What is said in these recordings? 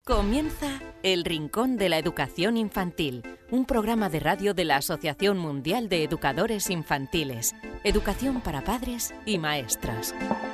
Comienza El Rincón de la Educación Infantil, un programa de radio de la Asociación Mundial de Educadores Infantiles. Educación para padres y maestras.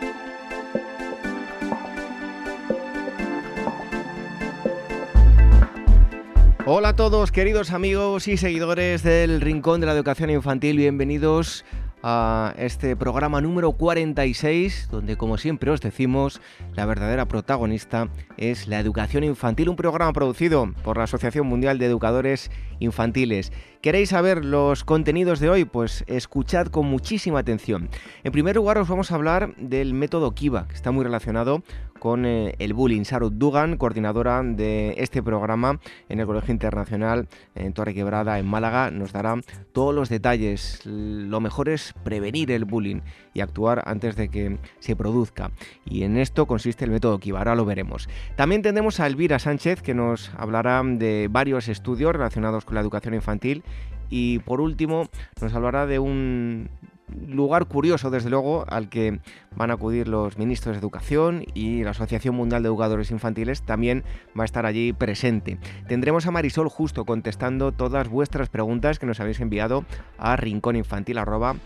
Hola a todos, queridos amigos y seguidores del Rincón de la Educación Infantil. Bienvenidos a este programa número 46, donde, como siempre os decimos, la verdadera protagonista es la educación infantil, un programa producido por la Asociación Mundial de Educadores Infantiles. ¿Queréis saber los contenidos de hoy? Pues escuchad con muchísima atención. En primer lugar, os vamos a hablar del método Kiva, que está muy relacionado con el bullying. Sarut Dugan, coordinadora de este programa en el Colegio Internacional en Torrequebrada, en Málaga, nos dará todos los detalles. Lo mejor es prevenir el bullying y actuar antes de que se produzca. Y en esto consiste el método Kiva, ahora lo veremos. También tendremos a Elvira Sánchez, que nos hablará de varios estudios relacionados con la educación infantil. Y por último, nos hablará de un lugar curioso, desde luego, al que van a acudir los ministros de Educación, y la Asociación Mundial de Educadores Infantiles también va a estar allí presente. Tendremos a Marisol Justo contestando todas vuestras preguntas que nos habéis enviado a rinconinfantil@uac.org,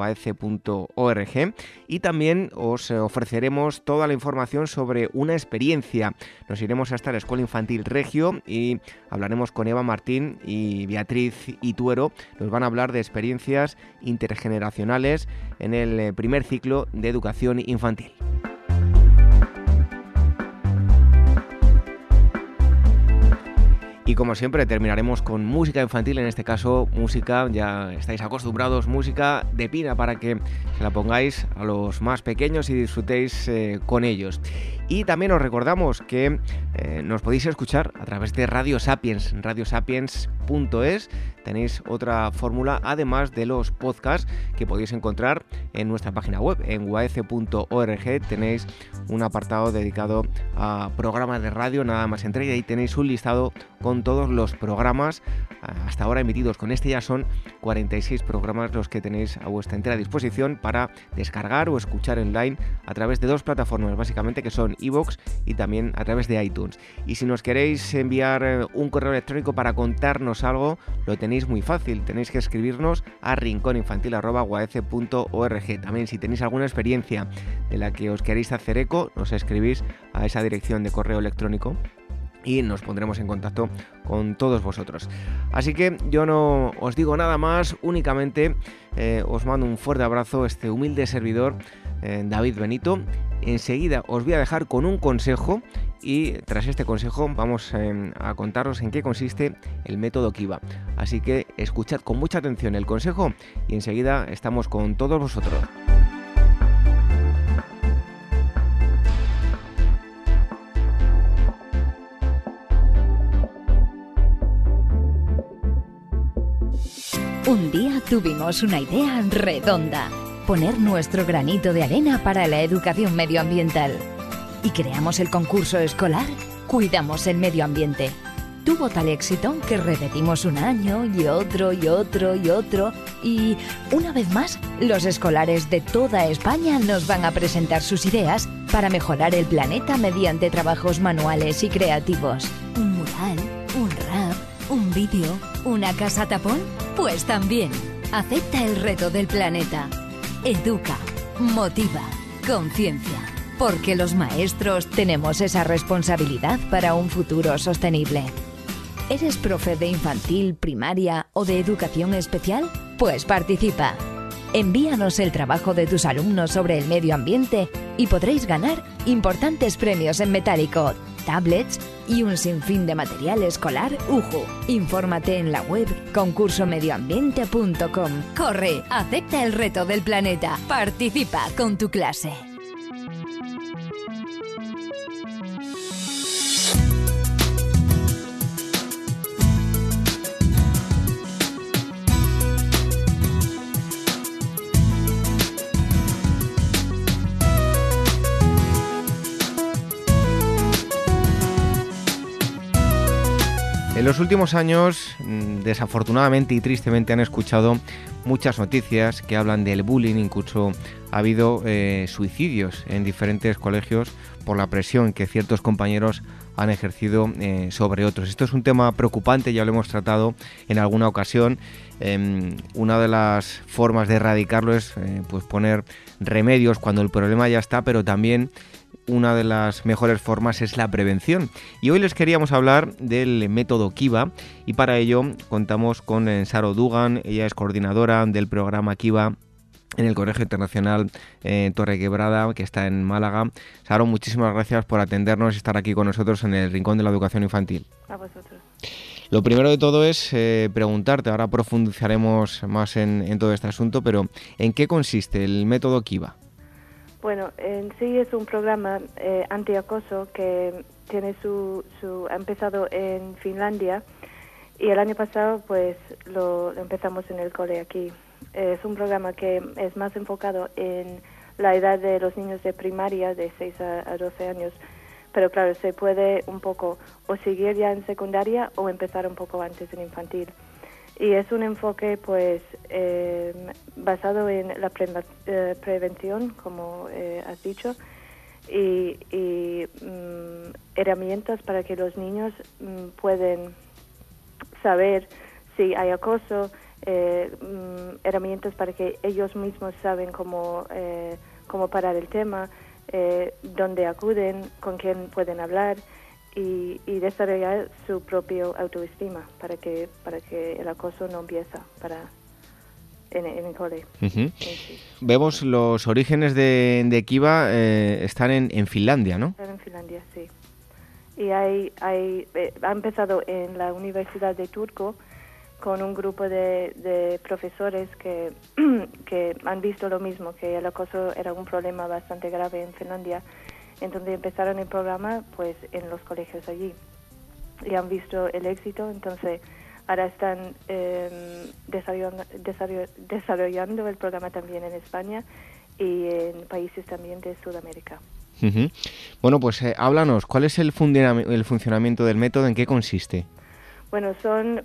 y también os ofreceremos toda la información sobre una experiencia. Nos iremos hasta la Escuela Infantil Regio y hablaremos con Eva Martín y Beatriz Ituero. Nos van a hablar de experiencias intergeneracionales en el primer ciclo de educación infantil. Y como siempre terminaremos con música infantil, en este caso música, ya estáis acostumbrados, música de Pina, para que se la pongáis a los más pequeños y disfrutéis con ellos. Y también os recordamos que nos podéis escuchar a través de Radio Sapiens, radiosapiens.es. Tenéis otra fórmula, además de los podcasts que podéis encontrar en nuestra página web, en uac.org. Tenéis un apartado dedicado a programas de radio, nada más entrar, y ahí tenéis un listado con todos los programas hasta ahora emitidos. Con este ya son 46 programas los que tenéis a vuestra entera disposición para descargar o escuchar online a través de dos plataformas, básicamente, que son iVoox y también a través de iTunes. Y si nos queréis enviar un correo electrónico para contarnos algo, lo tenéis muy fácil. Tenéis que escribirnos a rinconinfantil@uac.org. También, si tenéis alguna experiencia de la que os queréis hacer eco, nos escribís a esa dirección de correo electrónico y nos pondremos en contacto con todos vosotros. Así que yo no os digo nada más, únicamente os mando un fuerte abrazo, este humilde servidor, David Benito. Enseguida os voy a dejar con un consejo, y tras este consejo vamos a contaros en qué consiste el método Kiva. Así que escuchad con mucha atención el consejo y enseguida estamos con todos vosotros. Un día tuvimos una idea redonda: poner nuestro granito de arena para la educación medioambiental. Y creamos el concurso escolar Cuidamos el Medio Ambiente. Tuvo tal éxito que repetimos un año y otro y otro y otro, y una vez más los escolares de toda España nos van a presentar sus ideas para mejorar el planeta mediante trabajos manuales y creativos. Un mural, un rap, un vídeo, una casa tapón. Pues también, acepta el reto del planeta. Educa, motiva, conciencia. Porque los maestros tenemos esa responsabilidad para un futuro sostenible. ¿Eres profe de infantil, primaria o de educación especial? Pues participa. Envíanos el trabajo de tus alumnos sobre el medio ambiente y podréis ganar importantes premios en metálico, tablets y un sinfín de material escolar UJU. Infórmate en la web concursomedioambiente.com. Corre, acepta el reto del planeta. Participa con tu clase. En los últimos años, desafortunadamente y tristemente, han escuchado muchas noticias que hablan del bullying. Incluso ha habido suicidios en diferentes colegios por la presión que ciertos compañeros han ejercido sobre otros. Esto es un tema preocupante, ya lo hemos tratado en alguna ocasión. Una de las formas de erradicarlo es pues poner remedios cuando el problema ya está, pero también una de las mejores formas es la prevención. Y hoy les queríamos hablar del método Kiva y para ello contamos con Saro Dugan. Ella es coordinadora del programa Kiva en el Colegio Internacional Torrequebrada, que está en Málaga. Saro, muchísimas gracias por atendernos y estar aquí con nosotros en el Rincón de la Educación Infantil. A vosotros. Lo primero de todo es preguntarte, ahora profundizaremos más en todo este asunto, pero ¿en qué consiste el método Kiva? Bueno, en sí es un programa antiacoso que tiene ha empezado en Finlandia y el año pasado pues lo empezamos en el cole aquí. Es un programa que es más enfocado en la edad de los niños de primaria, de 6 a 12 años, pero claro, se puede un poco o seguir ya en secundaria o empezar un poco antes en infantil. Y es un enfoque pues basado en la prevención, como has dicho, y herramientas para que los niños pueden saber si hay acoso, herramientas para que ellos mismos saben cómo parar el tema, dónde acuden, con quién pueden hablar y desarrollar su propio autoestima para que el acoso no empiece en el cole. Uh-huh. Sí. Vemos los orígenes de Kiva están en Finlandia, ¿no? Están en Finlandia, sí. Y ha empezado en la Universidad de Turku con un grupo de profesores que han visto lo mismo, que el acoso era un problema bastante grave en Finlandia. Entonces empezaron el programa pues en los colegios allí y han visto el éxito, entonces ahora están desarrollando el programa también en España y en países también de Sudamérica. Uh-huh. Bueno, pues háblanos, ¿cuál es el funcionamiento del método? ¿En qué consiste? Bueno, son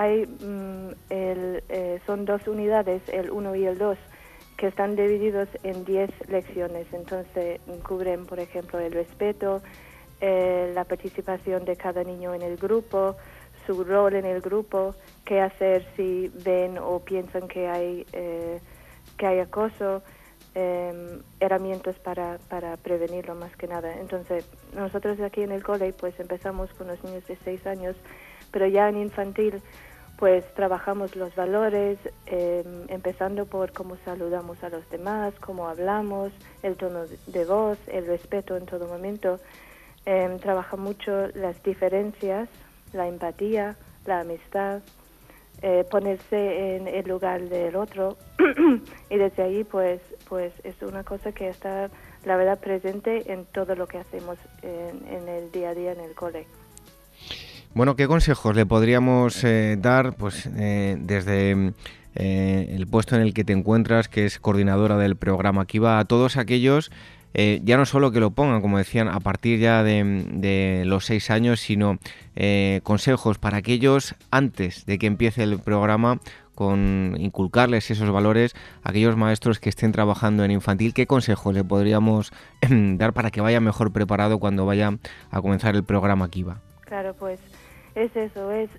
2 unidades, el 1 y el 2, que están divididos en 10 lecciones. Entonces cubren, por ejemplo, el respeto, la participación de cada niño en el grupo, su rol en el grupo, qué hacer si ven o piensan que hay acoso, herramientas para prevenirlo más que nada. Entonces nosotros aquí en el cole pues empezamos con los niños de 6 años, pero ya en infantil pues trabajamos los valores, empezando por cómo saludamos a los demás, cómo hablamos, el tono de voz, el respeto en todo momento. Trabaja mucho las diferencias, la empatía, la amistad, ponerse en el lugar del otro y desde ahí pues es una cosa que está, la verdad, presente en todo lo que hacemos en el día a día en el cole. Bueno, ¿qué consejos le podríamos dar pues desde el puesto en el que te encuentras, que es coordinadora del programa Kiva, a todos aquellos, ya no solo que lo pongan, como decían, a partir ya de los 6 años, sino consejos para aquellos antes de que empiece el programa, con inculcarles esos valores a aquellos maestros que estén trabajando en infantil? ¿Qué consejos le podríamos dar para que vaya mejor preparado cuando vaya a comenzar el programa Kiva? Claro, pues es eso, es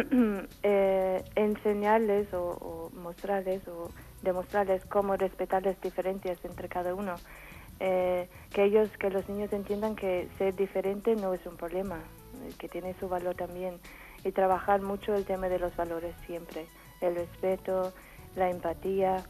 enseñarles o mostrarles o demostrarles cómo respetar las diferencias entre cada uno. Que los niños entiendan que ser diferente no es un problema, que tiene su valor también, y trabajar mucho el tema de los valores siempre, el respeto, la empatía,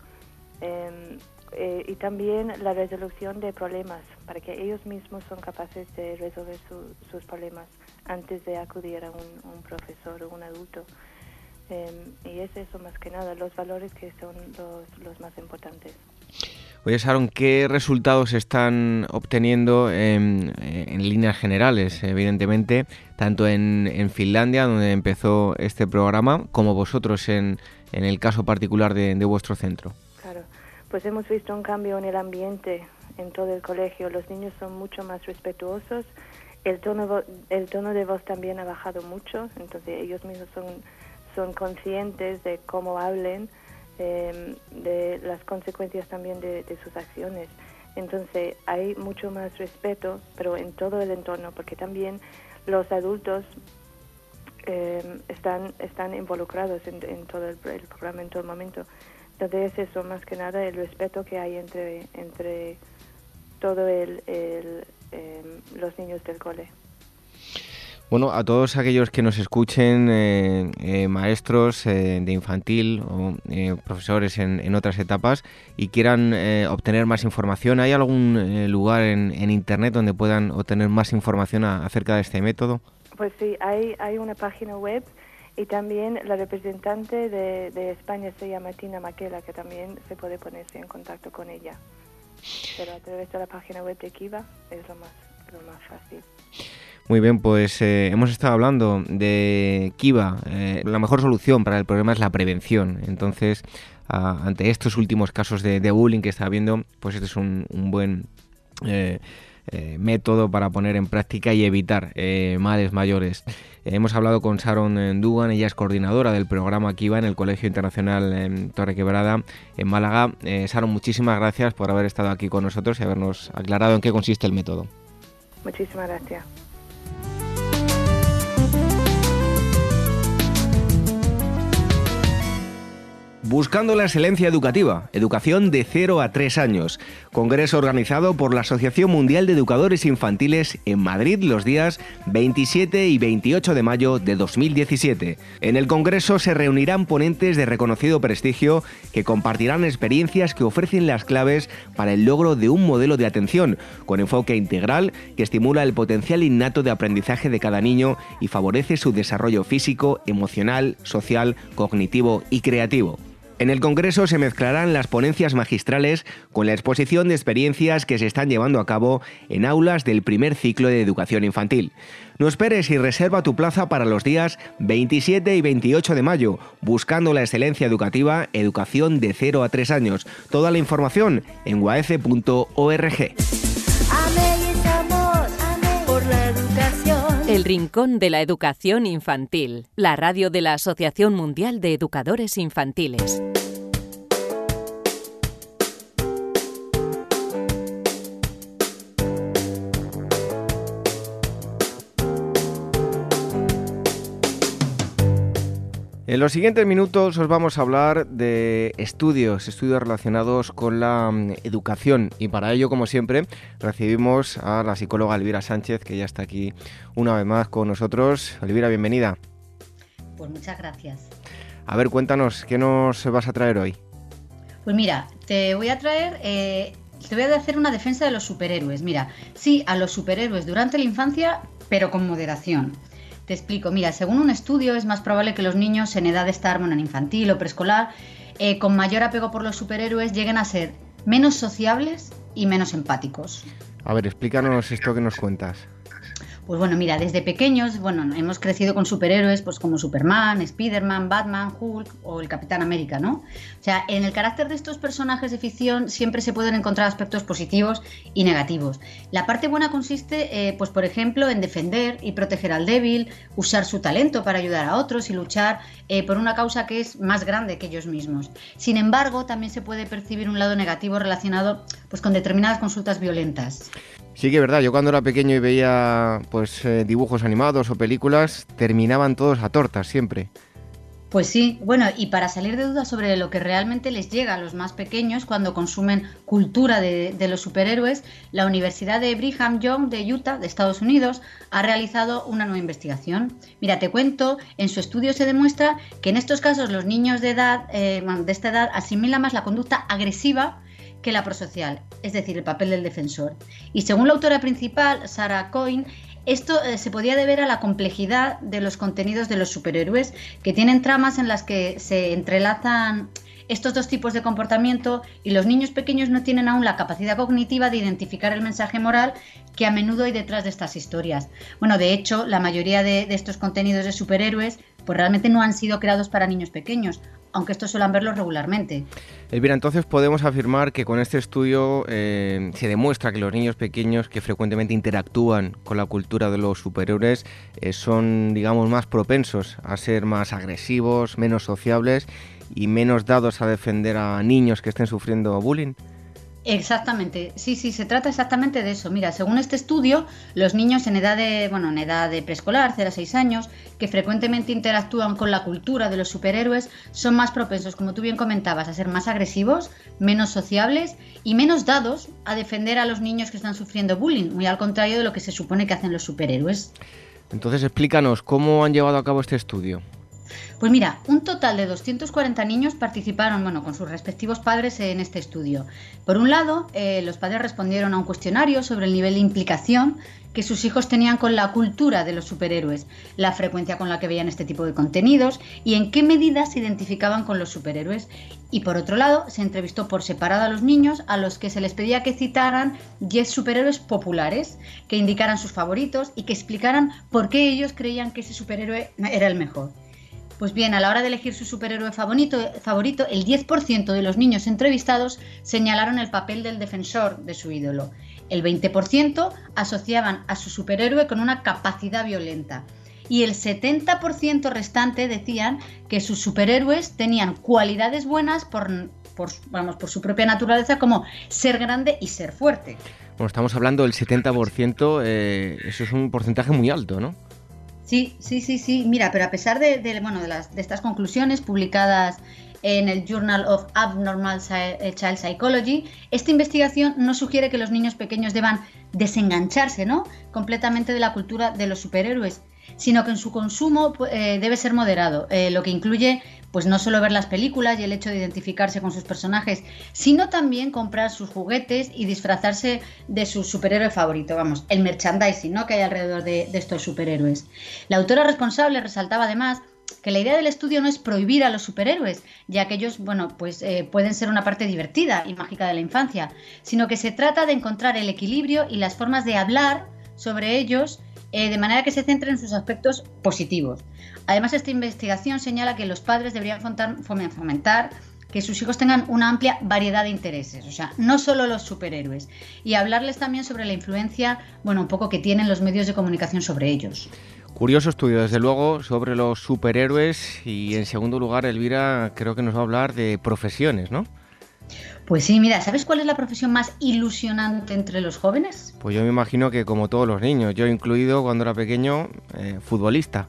y también la resolución de problemas, para que ellos mismos son capaces de resolver sus problemas antes de acudir a un profesor o un adulto. Y es eso más que nada, los valores que son los más importantes. Oye, Sharon, ¿qué resultados están obteniendo en líneas generales, evidentemente, tanto en Finlandia, donde empezó este programa, como vosotros en el caso particular de vuestro centro? Claro, pues hemos visto un cambio en el ambiente en todo el colegio. Los niños son mucho más respetuosos, el tono de voz también ha bajado mucho, entonces ellos mismos son conscientes de cómo hablen, de las consecuencias también de sus acciones. Entonces hay mucho más respeto, pero en todo el entorno, porque también los adultos están involucrados en todo el programa en todo el momento. Entonces es eso, más que nada el respeto que hay entre todo los niños del cole. Bueno, a todos aquellos que nos escuchen, maestros de infantil o profesores en otras etapas y quieran obtener más información, ¿hay algún lugar en Internet donde puedan obtener más información acerca de este método? Pues sí, hay una página web y también la representante de España se llama Tina Maquela, que también se puede ponerse en contacto con ella. Pero a través de la página web de Kiva es lo más fácil. Muy bien, pues hemos estado hablando de Kiva. La mejor solución para el problema es la prevención. Entonces, ante estos últimos casos de bullying que está habiendo, pues este es un buen método para poner en práctica y evitar males mayores. Hemos hablado con Sharon Dugan, ella es coordinadora del programa Kiva en el Colegio Internacional Torre Quebrada, en Málaga. Sharon, muchísimas gracias por haber estado aquí con nosotros y habernos aclarado en qué consiste el método. Muchísimas gracias. Buscando la excelencia educativa, educación de 0 a 3 años. Congreso organizado por la Asociación Mundial de Educadores Infantiles en Madrid los días 27 y 28 de mayo de 2017. En el congreso se reunirán ponentes de reconocido prestigio que compartirán experiencias que ofrecen las claves para el logro de un modelo de atención con enfoque integral que estimula el potencial innato de aprendizaje de cada niño y favorece su desarrollo físico, emocional, social, cognitivo y creativo. En el Congreso se mezclarán las ponencias magistrales con la exposición de experiencias que se están llevando a cabo en aulas del primer ciclo de educación infantil. No esperes y reserva tu plaza para los días 27 y 28 de mayo, buscando la excelencia educativa, educación de 0 a 3 años. Toda la información en uaece.org. El Rincón de la Educación Infantil, la radio de la Asociación Mundial de Educadores Infantiles. En los siguientes minutos os vamos a hablar de estudios relacionados con la educación y para ello, como siempre, recibimos a la psicóloga Elvira Sánchez, que ya está aquí una vez más con nosotros. Elvira, bienvenida. Pues muchas gracias. A ver, cuéntanos, ¿qué nos vas a traer hoy? Pues mira, te voy a hacer una defensa de los superhéroes. Mira, sí, a los superhéroes durante la infancia, pero con moderación. Te explico, mira, según un estudio es más probable que los niños en edad de estar en infantil o preescolar con mayor apego por los superhéroes lleguen a ser menos sociables y menos empáticos. A ver, explícanos esto que nos cuentas. Pues bueno, mira, desde pequeños, hemos crecido con superhéroes pues como Superman, Spiderman, Batman, Hulk o el Capitán América, ¿no? O sea, en el carácter de estos personajes de ficción siempre se pueden encontrar aspectos positivos y negativos. La parte buena consiste, pues por ejemplo, en defender y proteger al débil, usar su talento para ayudar a otros y luchar por una causa que es más grande que ellos mismos. Sin embargo, también se puede percibir un lado negativo relacionado pues con determinadas conductas violentas. Sí que es verdad, yo cuando era pequeño y veía dibujos animados o películas, terminaban todos a tortas siempre. Pues sí, bueno, y para salir de dudas sobre lo que realmente les llega a los más pequeños cuando consumen cultura de los superhéroes, la Universidad de Brigham Young de Utah, de Estados Unidos, ha realizado una nueva investigación. Mira, te cuento, en su estudio se demuestra que en estos casos los niños de esta edad asimilan más la conducta agresiva que la prosocial, es decir, el papel del defensor. Y según la autora principal, Sarah Coyne, esto se podía deber a la complejidad de los contenidos de los superhéroes, que tienen tramas en las que se entrelazan estos dos tipos de comportamiento y los niños pequeños no tienen aún la capacidad cognitiva de identificar el mensaje moral que a menudo hay detrás de estas historias. Bueno, de hecho, la mayoría de estos contenidos de superhéroes pues realmente no han sido creados para niños pequeños, aunque estos suelen verlos regularmente. Elvira, entonces podemos afirmar que con este estudio se demuestra que los niños pequeños que frecuentemente interactúan con la cultura de los superhéroes son, digamos, más propensos a ser más agresivos, menos sociables y menos dados a defender a niños que estén sufriendo bullying. Exactamente, sí, se trata exactamente de eso. Mira, según este estudio, los niños en edad de preescolar, 0 a 6 años, que frecuentemente interactúan con la cultura de los superhéroes, son más propensos, como tú bien comentabas, a ser más agresivos, menos sociables y menos dados a defender a los niños que están sufriendo bullying, muy al contrario de lo que se supone que hacen los superhéroes. Entonces, explícanos, ¿cómo han llevado a cabo este estudio? Pues mira, un total de 240 niños participaron, con sus respectivos padres en este estudio. Por un lado, los padres respondieron a un cuestionario sobre el nivel de implicación que sus hijos tenían con la cultura de los superhéroes, la frecuencia con la que veían este tipo de contenidos y en qué medida se identificaban con los superhéroes. Y por otro lado, se entrevistó por separado a los niños, a los que se les pedía que citaran 10 superhéroes populares, que indicaran sus favoritos y que explicaran por qué ellos creían que ese superhéroe era el mejor. Pues bien, a la hora de elegir su superhéroe favorito, el 10% de los niños entrevistados señalaron el papel del defensor de su ídolo. El 20% asociaban a su superhéroe con una capacidad violenta. Y el 70% restante decían que sus superhéroes tenían cualidades buenas por su propia naturaleza, como ser grande y ser fuerte. Bueno, estamos hablando del 70%, eso es un porcentaje muy alto, ¿no? Sí. Mira, pero a pesar de estas conclusiones publicadas en el Journal of Abnormal Child Psychology, esta investigación no sugiere que los niños pequeños deban desengancharse, ¿no?, completamente de la cultura de los superhéroes, sino que en su consumo debe ser moderado, lo que incluye pues no solo ver las películas y el hecho de identificarse con sus personajes, sino también comprar sus juguetes y disfrazarse de su superhéroe favorito, el merchandising, ¿no?, que hay alrededor de estos superhéroes. La autora responsable resaltaba además que la idea del estudio no es prohibir a los superhéroes, ya que ellos pueden ser una parte divertida y mágica de la infancia, sino que se trata de encontrar el equilibrio y las formas de hablar sobre ellos de manera que se centren en sus aspectos positivos. Además, esta investigación señala que los padres deberían fomentar que sus hijos tengan una amplia variedad de intereses, o sea, no solo los superhéroes, y hablarles también sobre la influencia, un poco que tienen los medios de comunicación sobre ellos. Curioso estudio, desde luego, sobre los superhéroes, y en segundo lugar, Elvira, creo que nos va a hablar de profesiones, ¿no? Pues sí, mira, ¿sabes cuál es la profesión más ilusionante entre los jóvenes? Pues yo me imagino que como todos los niños, yo incluido cuando era pequeño, futbolista.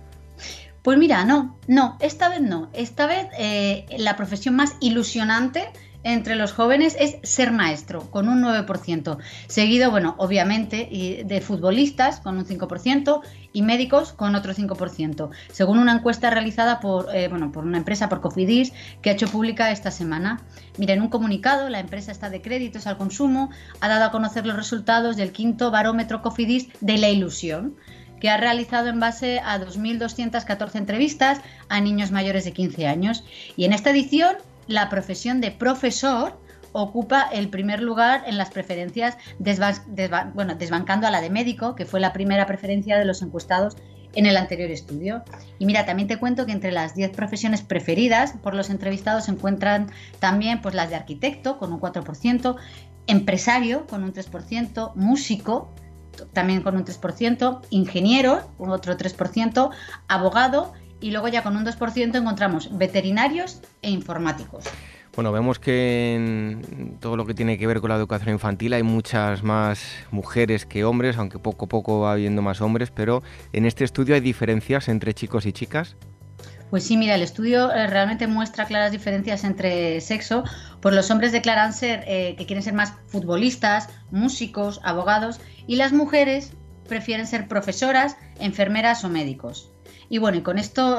Pues mira, no, esta vez no. Esta vez la profesión más ilusionante entre los jóvenes es ser maestro, con un 9%, seguido, obviamente, de futbolistas, con un 5%, y médicos, con otro 5%, según una encuesta realizada por una empresa, por Cofidis, que ha hecho pública esta semana. Mira, en un comunicado, la empresa esta de créditos al consumo ha dado a conocer los resultados del 5º barómetro Cofidis de la ilusión, que ha realizado en base a 2.214 entrevistas a niños mayores de 15 años. Y en esta edición, la profesión de profesor ocupa el primer lugar en las preferencias, desbancando a la de médico, que fue la primera preferencia de los encuestados en el anterior estudio. Y mira, también te cuento que entre las 10 profesiones preferidas por los entrevistados se encuentran también las de arquitecto, con un 4%, empresario, con un 3%, músico, también con un 3%, ingeniero, otro 3%, abogado, y luego ya con un 2% encontramos veterinarios e informáticos. Bueno, vemos que en todo lo que tiene que ver con la educación infantil hay muchas más mujeres que hombres, aunque poco a poco va habiendo más hombres, pero en este estudio hay diferencias entre chicos y chicas. Pues sí, mira, el estudio realmente muestra claras diferencias entre sexo, pues los hombres declaran que quieren ser más futbolistas, músicos, abogados, y las mujeres prefieren ser profesoras, enfermeras o médicos. Y y con esto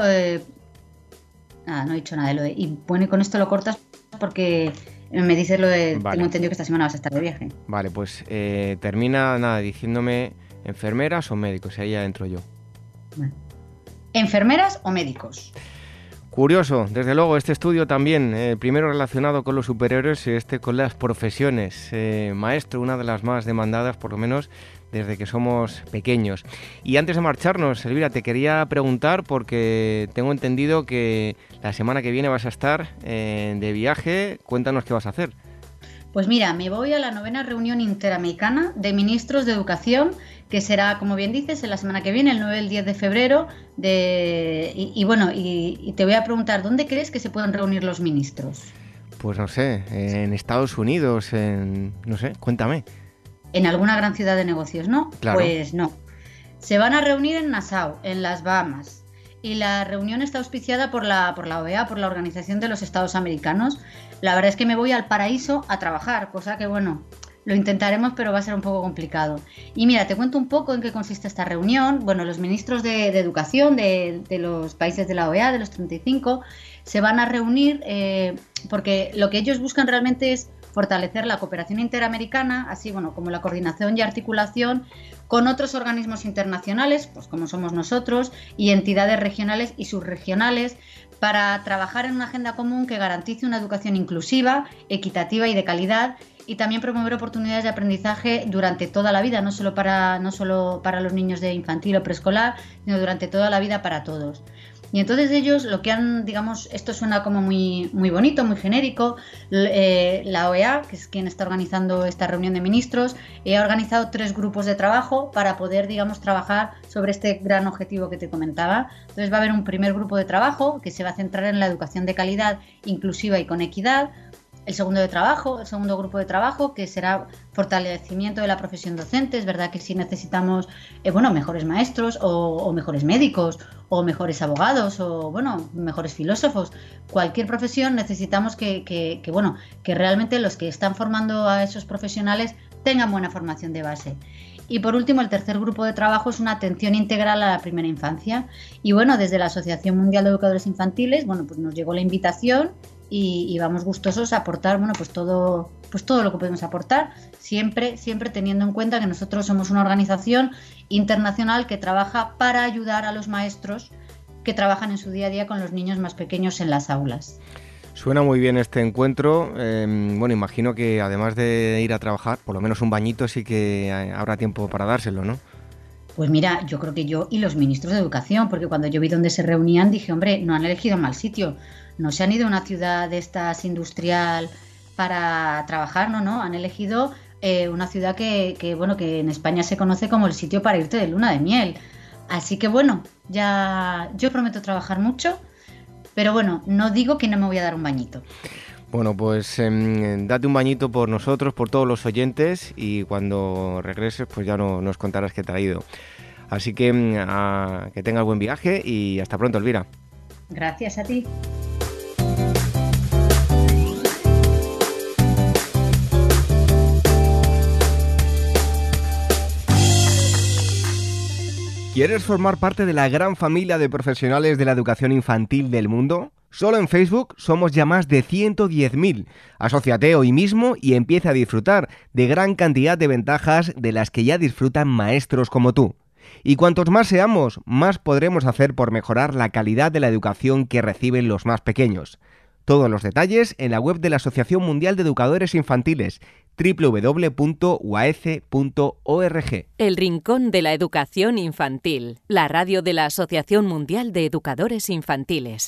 no he dicho nada de lo de... Y con esto lo cortas porque me dices lo de... Vale. Tengo entendido que esta semana vas a estar de viaje. Vale, pues termina diciéndome enfermeras o médicos, y ahí ya entro yo. Bueno. ¿Enfermeras o médicos? Curioso, desde luego, este estudio también, primero relacionado con los superhéroes y con las profesiones. Maestro, una de las más demandadas, por lo menos desde que somos pequeños. Y antes de marcharnos, Elvira, te quería preguntar, porque tengo entendido que la semana que viene vas a estar de viaje. Cuéntanos qué vas a hacer. Pues mira, me voy a la 9ª reunión interamericana de ministros de educación, que será, como bien dices, en la semana que viene, el 9 y el 10 de febrero. Y te voy a preguntar, ¿dónde crees que se pueden reunir los ministros? Pues no sé, en Estados Unidos, no sé, cuéntame. En alguna gran ciudad de negocios, ¿no? Claro. Pues no. Se van a reunir en Nassau, en las Bahamas. Y la reunión está auspiciada por la OEA, por la Organización de los Estados Americanos. La verdad es que me voy al paraíso a trabajar, cosa que, bueno, lo intentaremos, pero va a ser un poco complicado. Y mira, te cuento un poco en qué consiste esta reunión. Bueno, los ministros de educación de los países de la OEA, de los 35, se van a reunir porque lo que ellos buscan realmente es fortalecer la cooperación interamericana, así bueno, como la coordinación y articulación con otros organismos internacionales, pues como somos nosotros, y entidades regionales y subregionales, para trabajar en una agenda común que garantice una educación inclusiva, equitativa y de calidad, y también promover oportunidades de aprendizaje durante toda la vida, no solo para los niños de infantil o preescolar, sino durante toda la vida para todos. Y entonces ellos lo que han, digamos, esto suena como muy, muy bonito, muy genérico, la OEA, que es quien está organizando esta reunión de ministros, ha organizado 3 grupos de trabajo para poder, digamos, trabajar sobre este gran objetivo que te comentaba. Entonces va a haber un primer grupo de trabajo que se va a centrar en la educación de calidad, inclusiva y con equidad. El segundo grupo de trabajo, que será fortalecimiento de la profesión docente. Es verdad que sí necesitamos mejores maestros o mejores médicos o mejores abogados o mejores filósofos. Cualquier profesión necesitamos que realmente los que están formando a esos profesionales tengan buena formación de base. Y por último, el tercer grupo de trabajo es una atención integral a la primera infancia. Y bueno, desde la Asociación Mundial de Educadores Infantiles, pues nos llegó la invitación y vamos gustosos a aportar, todo lo que podemos aportar, siempre teniendo en cuenta que nosotros somos una organización internacional que trabaja para ayudar a los maestros que trabajan en su día a día con los niños más pequeños en las aulas. Suena muy bien este encuentro. Imagino que además de ir a trabajar, por lo menos un bañito sí que habrá tiempo para dárselo, ¿no? Pues mira, yo creo que yo y los ministros de educación, porque cuando yo vi dónde se reunían dije, hombre, no han elegido mal sitio, no se han ido a una ciudad de estas industrial para trabajar, no, han elegido una ciudad que en España se conoce como el sitio para irte de luna de miel. Así que ya yo prometo trabajar mucho, pero no digo que no me voy a dar un bañito. Bueno, pues date un bañito por nosotros, por todos los oyentes, y cuando regreses pues ya nos contarás qué te ha ido. Así que que tengas buen viaje y hasta pronto, Elvira. Gracias a ti. ¿Quieres formar parte de la gran familia de profesionales de la educación infantil del mundo? Solo en Facebook somos ya más de 110.000. Asóciate hoy mismo y empieza a disfrutar de gran cantidad de ventajas de las que ya disfrutan maestros como tú. Y cuantos más seamos, más podremos hacer por mejorar la calidad de la educación que reciben los más pequeños. Todos los detalles en la web de la Asociación Mundial de Educadores Infantiles, www.uaece.org. El Rincón de la Educación Infantil, la radio de la Asociación Mundial de Educadores Infantiles.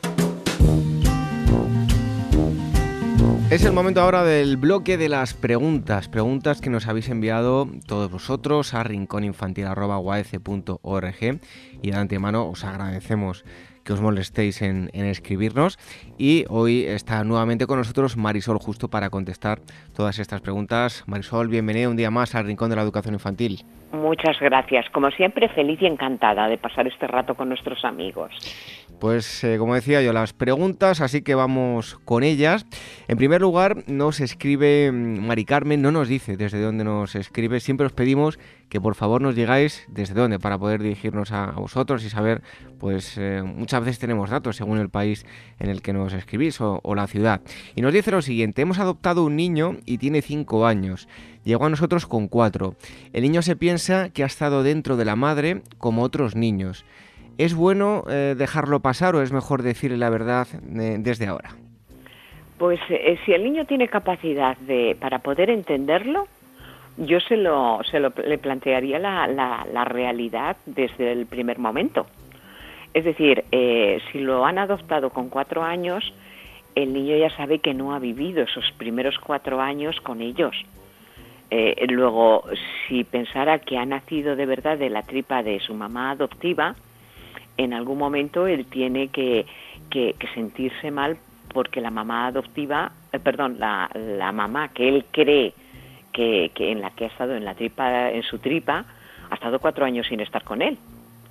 Es el momento ahora del bloque de las preguntas que nos habéis enviado todos vosotros a rinconinfantil@uaece.org, y de antemano os agradecemos que os molestéis en escribirnos, y hoy está nuevamente con nosotros Marisol justo para contestar todas estas preguntas. Marisol, bienvenida un día más al Rincón de la Educación Infantil. Muchas gracias. Como siempre, feliz y encantada de pasar este rato con nuestros amigos. Pues como decía yo, las preguntas, así que vamos con ellas. En primer lugar, nos escribe Mari Carmen, no nos dice desde dónde nos escribe. Siempre os pedimos que por favor nos digáis desde dónde para poder dirigirnos a vosotros y saber, pues muchas veces tenemos datos según el país en el que nos escribís o la ciudad. Y nos dice lo siguiente: hemos adoptado un niño y tiene 5 años. Llegó a nosotros con 4. El niño se piensa que ha estado dentro de la madre como otros niños. ¿Es bueno dejarlo pasar o es mejor decirle la verdad desde ahora? Pues si el niño tiene capacidad para poder entenderlo, yo le plantearía la realidad desde el primer momento. Es decir, si lo han adoptado con 4 años, el niño ya sabe que no ha vivido esos primeros 4 años con ellos. Luego, si pensara que ha nacido de verdad de la tripa de su mamá adoptiva, en algún momento él tiene que sentirse mal porque la mamá adoptiva la mamá que él cree que en la que ha estado en su tripa, ha estado 4 años sin estar con él.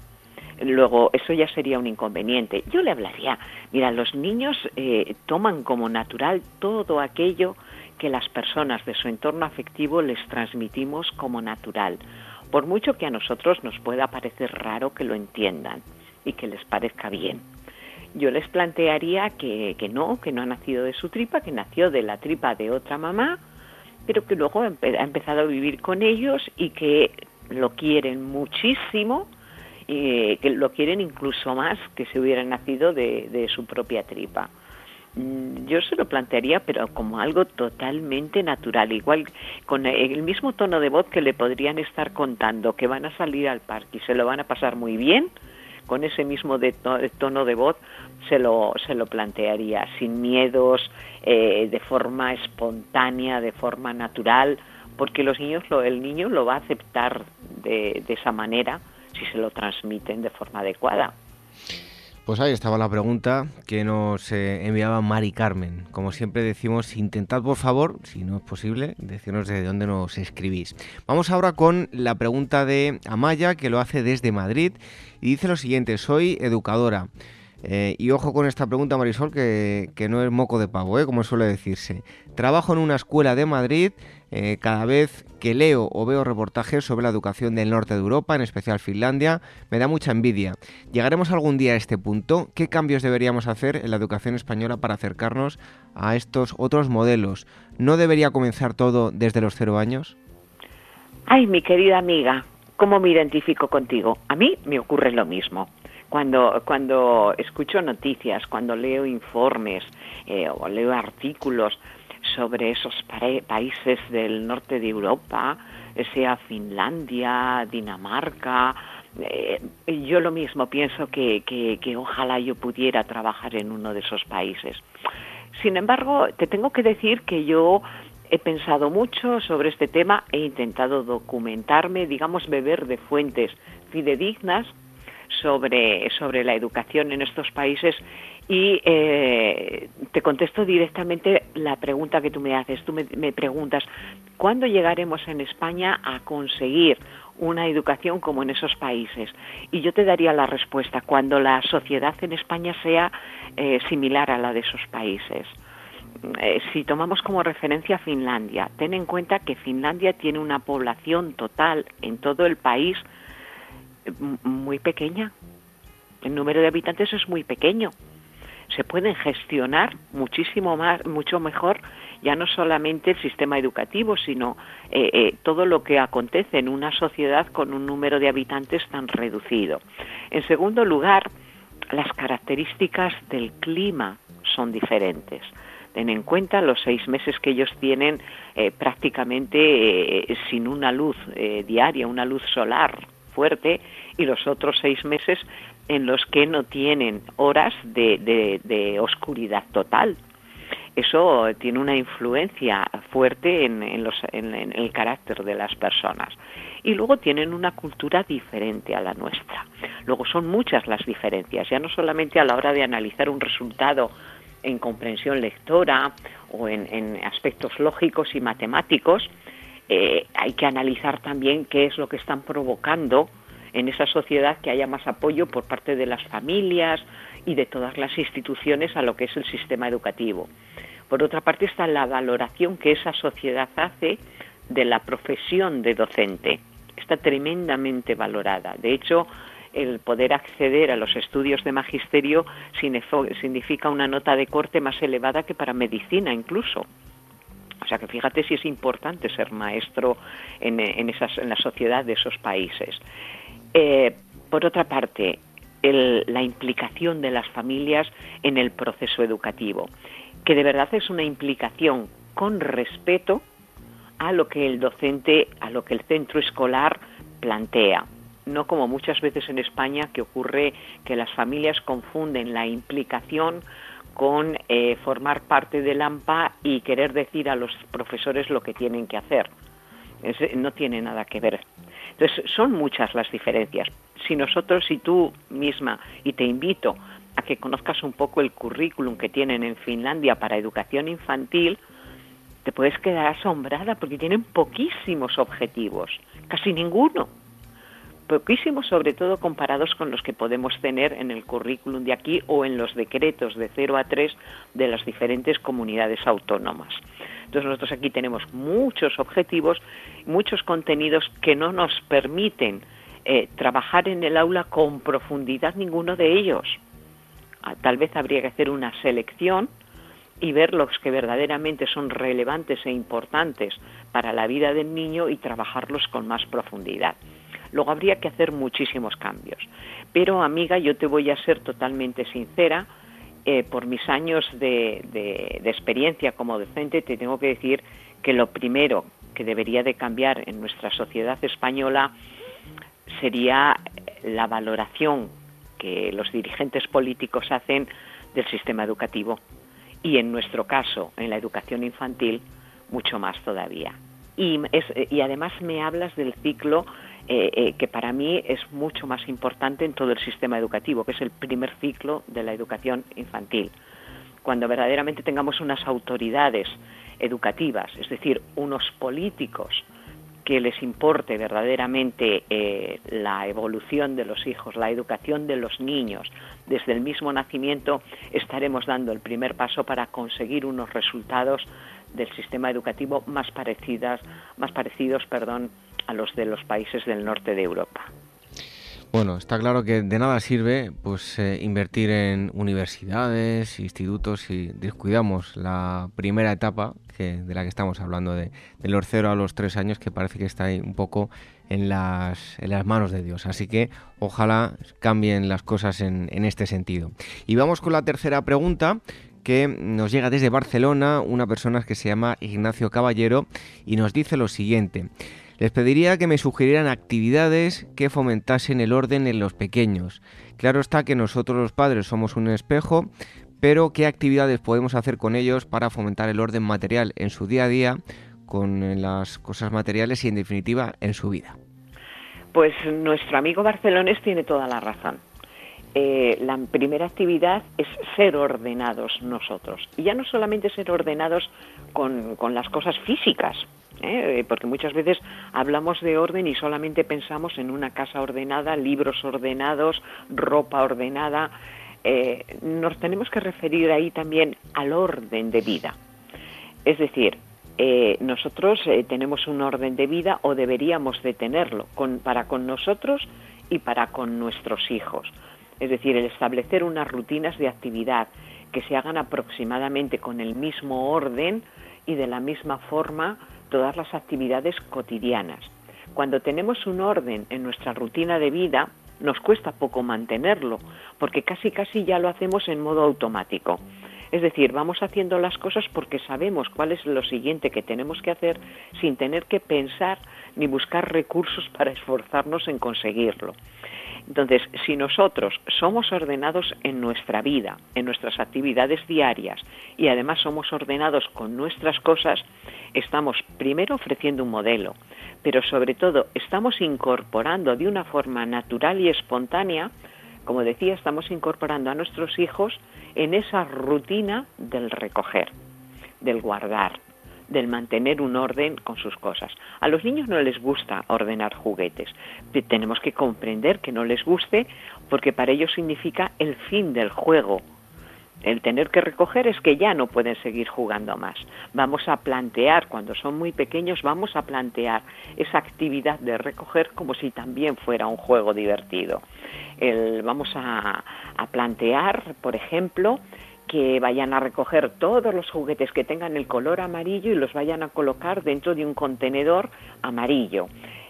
Luego, eso ya sería un inconveniente. Yo le hablaría, mira, los niños toman como natural todo aquello que las personas de su entorno afectivo les transmitimos como natural, por mucho que a nosotros nos pueda parecer raro que lo entiendan y que les parezca bien. Yo les plantearía que no ha nacido de su tripa, que nació de la tripa de otra mamá, pero que luego ha empezado a vivir con ellos y que lo quieren muchísimo, y que lo quieren incluso más que si hubiera nacido de su propia tripa. Yo se lo plantearía, pero como algo totalmente natural, igual con el mismo tono de voz que le podrían estar contando que van a salir al parque y se lo van a pasar muy bien, con ese mismo tono de voz se lo plantearía, sin miedos, de forma espontánea, de forma natural, porque el niño lo va a aceptar de esa manera si se lo transmiten de forma adecuada. Pues ahí estaba la pregunta que nos enviaba Mari Carmen. Como siempre decimos, intentad por favor, si no es posible, decirnos de dónde nos escribís. Vamos ahora con la pregunta de Amaya, que lo hace desde Madrid, y dice lo siguiente: soy educadora. Y ojo con esta pregunta, Marisol, que no es moco de pavo, como suele decirse. Trabajo en una escuela de Madrid. Cada vez que leo o veo reportajes sobre la educación del norte de Europa, en especial Finlandia, me da mucha envidia. ¿Llegaremos algún día a este punto? ¿Qué cambios deberíamos hacer en la educación española para acercarnos a estos otros modelos? ¿No debería comenzar todo desde los 0 años? Ay, mi querida amiga, ¿cómo me identifico contigo? A mí me ocurre lo mismo. Cuando escucho noticias, cuando leo informes o leo artículos sobre esos países del norte de Europa, sea Finlandia, Dinamarca, yo lo mismo pienso que ojalá yo pudiera trabajar en uno de esos países. Sin embargo, te tengo que decir que yo he pensado mucho sobre este tema, he intentado documentarme, digamos, beber de fuentes fidedignas sobre la educación en estos países y te contesto directamente la pregunta que tú me haces. Tú me preguntas, ¿cuándo llegaremos en España a conseguir una educación como en esos países? Y yo te daría la respuesta: cuando la sociedad en España sea similar a la de esos países. Si tomamos como referencia Finlandia, ten en cuenta que Finlandia tiene una población total en todo el país muy pequeña. El número de habitantes es muy pequeño. Se pueden gestionar mucho mejor, ya no solamente el sistema educativo, sino todo lo que acontece en una sociedad con un número de habitantes tan reducido. En segundo lugar, las características del clima son diferentes. Ten en cuenta los 6 meses que ellos tienen prácticamente sin una luz diaria, una luz solar fuerte, y los otros 6 meses en los que no tienen horas de oscuridad total. Eso tiene una influencia fuerte en el carácter de las personas. Y luego tienen una cultura diferente a la nuestra. Luego son muchas las diferencias, ya no solamente a la hora de analizar un resultado en comprensión lectora o en aspectos lógicos y matemáticos, hay que analizar también qué es lo que están provocando en esa sociedad que haya más apoyo por parte de las familias y de todas las instituciones a lo que es el sistema educativo. Por otra parte está la valoración que esa sociedad hace de la profesión de docente. Está tremendamente valorada. De hecho, el poder acceder a los estudios de magisterio significa una nota de corte más elevada que para medicina incluso. O sea que fíjate si es importante ser maestro en la sociedad de esos países. Por otra parte, la implicación de las familias en el proceso educativo, que de verdad es una implicación con respeto a lo que el docente, a lo que el centro escolar plantea. No como muchas veces en España, que ocurre que las familias confunden la implicación con formar parte del AMPA y querer decir a los profesores lo que tienen que hacer. No tiene nada que ver. Entonces, son muchas las diferencias. Si tú misma, y te invito a a que conozcas un poco el currículum que tienen en Finlandia para educación infantil, te puedes quedar asombrada porque tienen poquísimos objetivos, casi ninguno. Poquísimos, sobre todo comparados con los que podemos tener en el currículum de aquí o en los decretos de 0 a 3 de las diferentes comunidades autónomas. Entonces nosotros aquí tenemos muchos objetivos, muchos contenidos que no nos permiten trabajar en el aula con profundidad ninguno de ellos. Tal vez habría que hacer una selección y ver los que verdaderamente son relevantes e importantes para la vida del niño y trabajarlos con más profundidad. Luego habría que hacer muchísimos cambios. Pero, amiga, yo te voy a ser totalmente sincera, por mis años de experiencia como docente, te tengo que decir que lo primero que debería de cambiar en nuestra sociedad española sería la valoración que los dirigentes políticos hacen del sistema educativo. Y en nuestro caso, en la educación infantil, mucho más todavía. Y además me hablas del ciclo que para mí es mucho más importante en todo el sistema educativo, que es el primer ciclo de la educación infantil. Cuando verdaderamente tengamos unas autoridades educativas, es decir, unos políticos que les importe verdaderamente la evolución de los hijos, la educación de los niños, desde el mismo nacimiento, estaremos dando el primer paso para conseguir unos resultados del sistema educativo más parecidos, a los de los países del norte de Europa. Bueno, está claro que de nada sirve pues invertir en universidades, institutos, si descuidamos la primera etapa de la que estamos hablando, de los 0 a los 3 años, que parece que está ahí un poco en las manos de Dios. Así que ojalá cambien las cosas en este sentido. Y vamos con la tercera pregunta, que nos llega desde Barcelona, una persona que se llama Ignacio Caballero, y nos dice lo siguiente: les pediría que me sugirieran actividades que fomentasen el orden en los pequeños. Claro está que nosotros los padres somos un espejo, pero ¿qué actividades podemos hacer con ellos para fomentar el orden material en su día a día, con las cosas materiales y, en definitiva, en su vida? Pues nuestro amigo barcelonés tiene toda la razón. La primera actividad es ser ordenados nosotros. Y ya no solamente ser ordenados con las cosas físicas, porque muchas veces hablamos de orden y solamente pensamos en una casa ordenada, libros ordenados, ropa ordenada. Nos tenemos que referir ahí también al orden de vida. Es decir, nosotros tenemos un orden de vida, o deberíamos de tenerlo, para con nosotros y para con nuestros hijos. Es decir, el establecer unas rutinas de actividad que se hagan aproximadamente con el mismo orden y de la misma forma todas las actividades cotidianas. Cuando tenemos un orden en nuestra rutina de vida, nos cuesta poco mantenerlo, porque casi ya lo hacemos en modo automático. Es decir, vamos haciendo las cosas porque sabemos cuál es lo siguiente que tenemos que hacer, sin tener que pensar ni buscar recursos para esforzarnos en conseguirlo. Entonces, si nosotros somos ordenados en nuestra vida, en nuestras actividades diarias, y además somos ordenados con nuestras cosas, estamos primero ofreciendo un modelo, pero sobre todo estamos incorporando de una forma natural y espontánea, como decía, estamos incorporando a nuestros hijos en esa rutina del recoger, del guardar, del mantener un orden con sus cosas. A los niños no les gusta ordenar juguetes. Tenemos que comprender que no les guste, porque para ellos significa el fin del juego. El tener que recoger es que ya no pueden seguir jugando más. Vamos a plantear, cuando son muy pequeños, vamos a plantear esa actividad de recoger como si también fuera un juego divertido. Vamos a plantear, por ejemplo, que vayan a recoger todos los juguetes que tengan el color amarillo y los vayan a colocar dentro de un contenedor amarillo,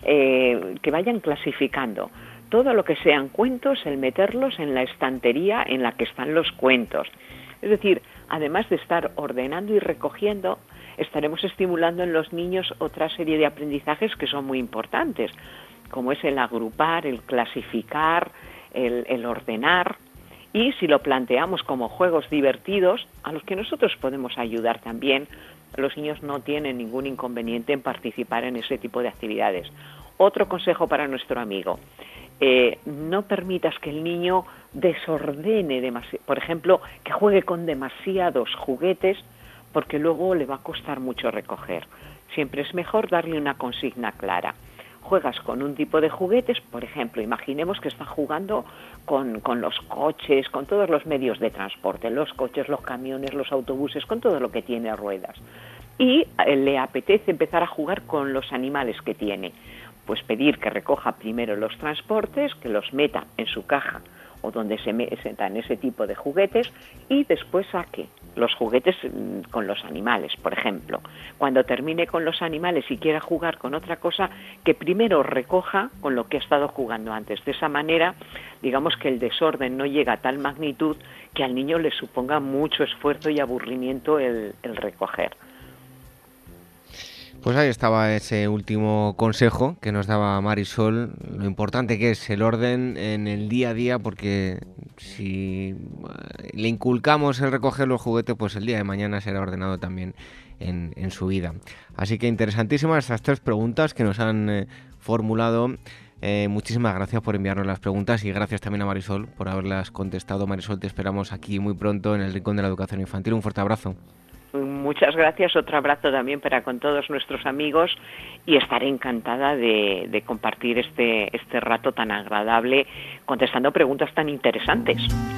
que vayan clasificando todo lo que sean cuentos, el meterlos en la estantería en la que están los cuentos. Es decir, además de estar ordenando y recogiendo, estaremos estimulando en los niños otra serie de aprendizajes que son muy importantes, como es el agrupar, el clasificar, el ordenar. Y si lo planteamos como juegos divertidos, a los que nosotros podemos ayudar también, los niños no tienen ningún inconveniente en participar en ese tipo de actividades. Otro consejo para nuestro amigo: no permitas que el niño desordene demasiado, por ejemplo, que juegue con demasiados juguetes, porque luego le va a costar mucho recoger. Siempre es mejor darle una consigna clara. Juegas con un tipo de juguetes, por ejemplo, imaginemos que está jugando con los coches, con todos los medios de transporte, los coches, los camiones, los autobuses, con todo lo que tiene ruedas. Y le apetece empezar a jugar con los animales que tiene. Pues pedir que recoja primero los transportes, que los meta en su caja o donde se metan ese tipo de juguetes, y después saque los juguetes con los animales, por ejemplo. Cuando termine con los animales y quiera jugar con otra cosa, que primero recoja con lo que ha estado jugando antes. De esa manera, digamos que el desorden no llega a tal magnitud que al niño le suponga mucho esfuerzo y aburrimiento el recoger. Pues ahí estaba ese último consejo que nos daba Marisol, lo importante que es el orden en el día a día, porque si le inculcamos el recoger los juguetes, pues el día de mañana será ordenado también en su vida. Así que interesantísimas estas 3 preguntas que nos han formulado. Muchísimas gracias por enviarnos las preguntas y gracias también a Marisol por haberlas contestado. Marisol, te esperamos aquí muy pronto en el Rincón de la Educación Infantil. Un fuerte abrazo. Muchas gracias, otro abrazo también para con todos nuestros amigos y estaré encantada de compartir este rato tan agradable contestando preguntas tan interesantes.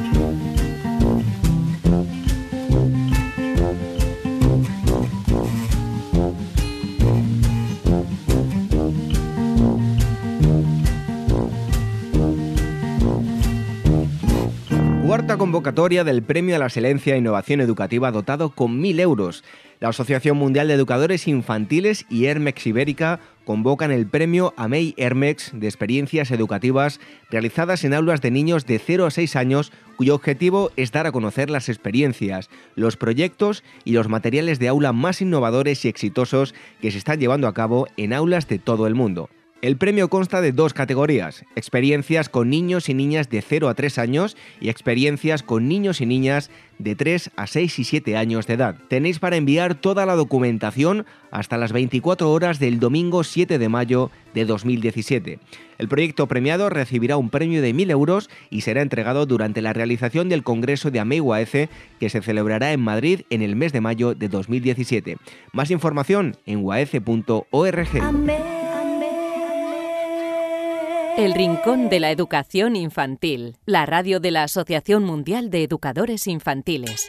Cuarta convocatoria del Premio a la Excelencia e Innovación Educativa dotado con 1.000 euros. La Asociación Mundial de Educadores Infantiles y Hermex Ibérica convocan el premio AMEI Hermex de experiencias educativas realizadas en aulas de niños de 0 a 6 años, cuyo objetivo es dar a conocer las experiencias, los proyectos y los materiales de aula más innovadores y exitosos que se están llevando a cabo en aulas de todo el mundo. El premio consta de 2 categorías, experiencias con niños y niñas de 0 a 3 años y experiencias con niños y niñas de 3 a 6 y 7 años de edad. Tenéis para enviar toda la documentación hasta las 24 horas del domingo 7 de mayo de 2017. El proyecto premiado recibirá un premio de 1.000 euros y será entregado durante la realización del Congreso de AMEI UAECE, que se celebrará en Madrid en el mes de mayo de 2017. Más información en uaece.org. El Rincón de la Educación Infantil, la radio de la Asociación Mundial de Educadores Infantiles.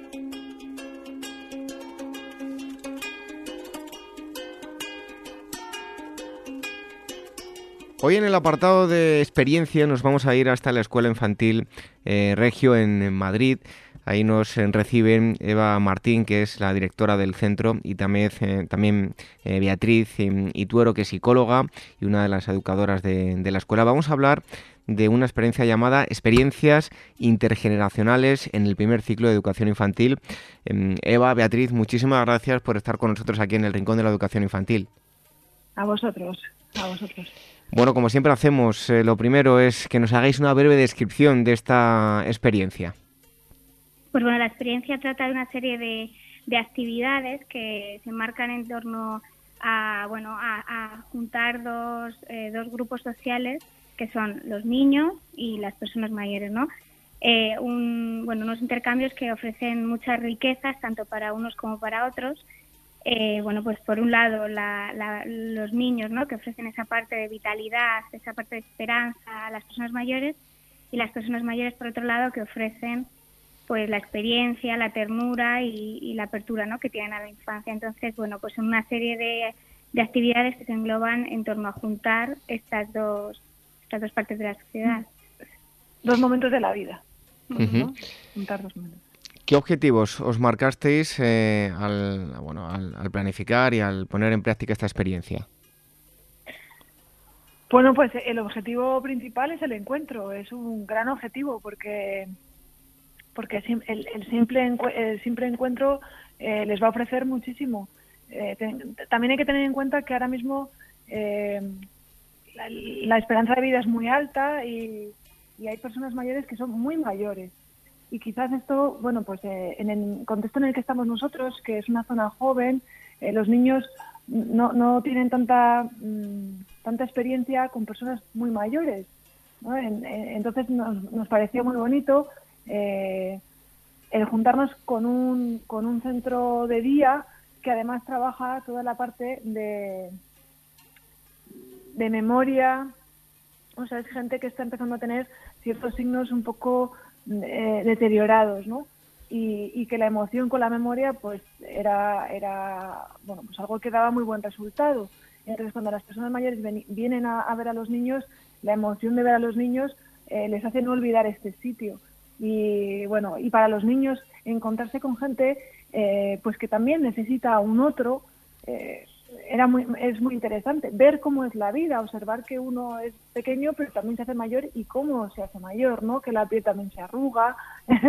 Hoy en el apartado de experiencia nos vamos a ir hasta la Escuela Infantil Regio en Madrid. Ahí nos reciben Eva Martín, que es la directora del centro, y también Beatriz Ituero, que es psicóloga y una de las educadoras de la escuela. Vamos a hablar de una experiencia llamada Experiencias Intergeneracionales en el primer ciclo de educación infantil. Eva, Beatriz, muchísimas gracias por estar con nosotros aquí en el Rincón de la Educación Infantil. A vosotros, a vosotros. Bueno, como siempre hacemos, lo primero es que nos hagáis una breve descripción de esta experiencia. Pues bueno, la experiencia trata de una serie de actividades que se marcan en torno a juntar dos grupos sociales, que son los niños y las personas mayores, ¿no? Unos intercambios que ofrecen muchas riquezas, tanto para unos como para otros. Pues por un lado los niños, ¿no?, que ofrecen esa parte de vitalidad, esa parte de esperanza a las personas mayores, y las personas mayores, por otro lado, que ofrecen pues la experiencia, la ternura y la apertura, ¿no?, que tienen a la infancia. Entonces, pues son una serie de actividades que se engloban en torno a juntar estas dos partes de la sociedad. 2 momentos de la vida. Uh-huh. Juntar 2 momentos. ¿Qué objetivos os marcasteis al planificar y al poner en práctica esta experiencia? Bueno, pues el objetivo principal es el encuentro. Es un gran objetivo porque el simple encuentro les va a ofrecer muchísimo. También hay que tener en cuenta que ahora mismo la esperanza de vida es muy alta y hay personas mayores que son muy mayores. Y quizás esto, en el contexto en el que estamos nosotros, que es una zona joven, los niños no tienen tanta experiencia con personas muy mayores. ¿no? Entonces nos pareció muy bonito el juntarnos con un centro de día que además trabaja toda la parte de memoria. O sea, es gente que está empezando a tener ciertos signos un poco deteriorados, ¿no? Y que la emoción con la memoria pues era bueno, pues algo que daba muy buen resultado. Entonces, cuando las personas mayores vienen a ver a los niños, la emoción de ver a los niños les hace no olvidar este sitio. Y bueno, y para los niños encontrarse con gente pues que también necesita un otro, es muy interesante ver cómo es la vida, observar que uno es pequeño pero también se hace mayor y cómo se hace mayor, ¿no? Que la piel también se arruga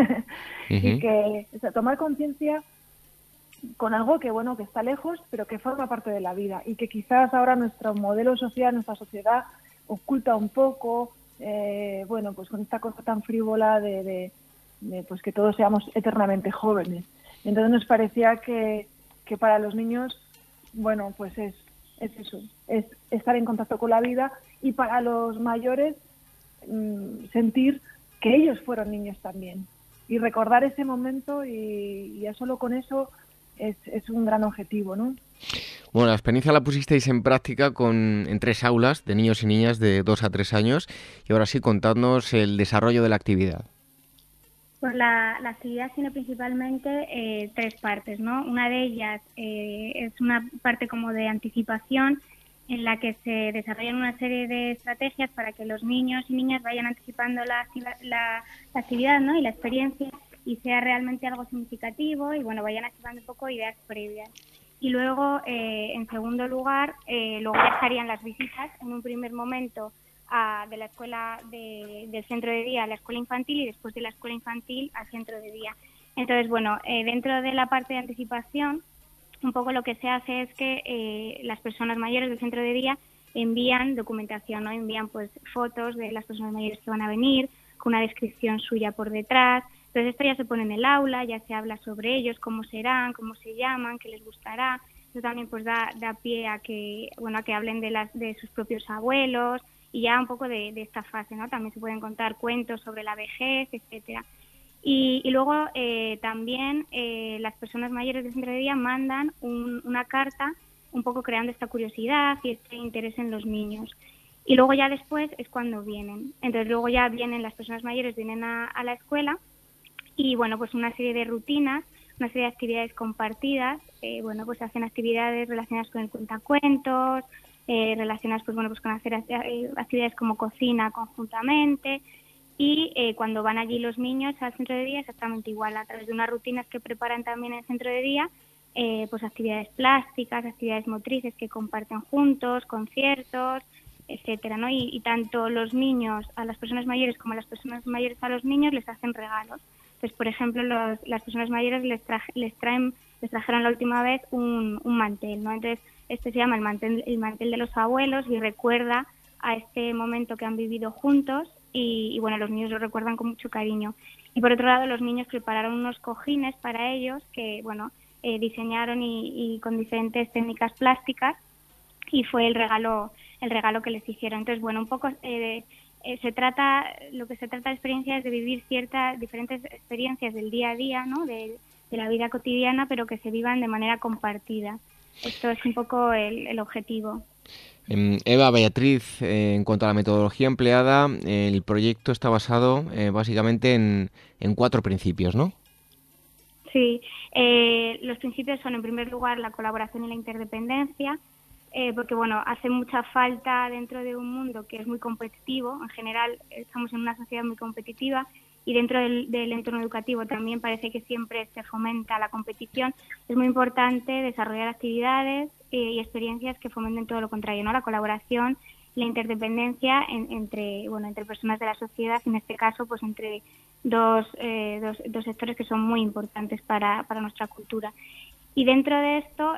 y que, o sea, tomar conciencia con algo que bueno, que está lejos pero que forma parte de la vida y que quizás ahora nuestro modelo social, nuestra sociedad oculta un poco, bueno, pues con esta cosa tan frívola de pues que todos seamos eternamente jóvenes. Entonces nos parecía que para los niños, bueno, pues es eso, es estar en contacto con la vida, y para los mayores sentir que ellos fueron niños también y recordar ese momento, y ya solo con eso es un gran objetivo, ¿no? Bueno, la experiencia la pusisteis en práctica en 3 aulas de niños y niñas de 2 a 3 años, y ahora sí, contadnos el desarrollo de la actividad. Pues la actividad tiene principalmente 3 partes, ¿no? Una de ellas es una parte como de anticipación, en la que se desarrollan una serie de estrategias para que los niños y niñas vayan anticipando la actividad, ¿no? Y la experiencia, y sea realmente algo significativo, y bueno, vayan activando un poco ideas previas. Y luego, en segundo lugar, luego ya estarían las visitas en un primer momento de la escuela del centro de día a la escuela infantil, y después de la escuela infantil al centro de día. Entonces, bueno, dentro de la parte de anticipación, un poco lo que se hace es que las personas mayores del centro de día envían documentación, ¿no? Envían pues fotos de las personas mayores que van a venir, con una descripción suya por detrás. Entonces esto ya se pone en el aula, ya se habla sobre ellos, cómo serán, cómo se llaman, qué les gustará. Eso también pues da pie a que, bueno, a que hablen de sus propios abuelos, y ya un poco de esta fase, ¿no? También se pueden contar cuentos sobre la vejez, etcétera. Y luego también las personas mayores del centro de día mandan una carta un poco creando esta curiosidad y este interés en los niños. Y luego ya después es cuando vienen. Entonces luego ya vienen las personas mayores, vienen a la escuela, y bueno, pues una serie de rutinas, una serie de actividades compartidas. Bueno, pues hacen actividades relacionadas con el cuentacuentos, relacionadas pues bueno, pues con hacer actividades como cocina conjuntamente. Y cuando van allí los niños al centro de día, exactamente igual, a través de unas rutinas que preparan también en el centro de día, pues actividades plásticas, actividades motrices que comparten juntos, conciertos, etcétera, ¿no? Y tanto los niños a las personas mayores como las personas mayores a los niños les hacen regalos. Entonces, por ejemplo, las personas mayores les trajeron la última vez un mantel, ¿no? Entonces, este se llama el mantel de los abuelos, y recuerda a este momento que han vivido juntos, y bueno, los niños lo recuerdan con mucho cariño. Y por otro lado, los niños prepararon unos cojines para ellos que, bueno, diseñaron y con diferentes técnicas plásticas, y fue el regalo que les hicieron. Entonces, bueno, un poco lo que se trata de experiencia es de vivir diferentes experiencias del día a día, ¿no? De la vida cotidiana, pero que se vivan de manera compartida. Esto es un poco el objetivo. Eva, Beatriz, en cuanto a la metodología empleada, el proyecto está basado básicamente en 4 principios, ¿no? Sí, los principios son, en primer lugar, la colaboración y la interdependencia, porque bueno, hace mucha falta dentro de un mundo que es muy competitivo. En general estamos en una sociedad muy competitiva, y dentro del entorno educativo también parece que siempre se fomenta la competición. Es muy importante desarrollar actividades y experiencias que fomenten todo lo contrario, ¿no? La colaboración y la interdependencia entre personas de la sociedad, y en este caso pues entre dos sectores que son muy importantes para nuestra cultura. Y dentro de esto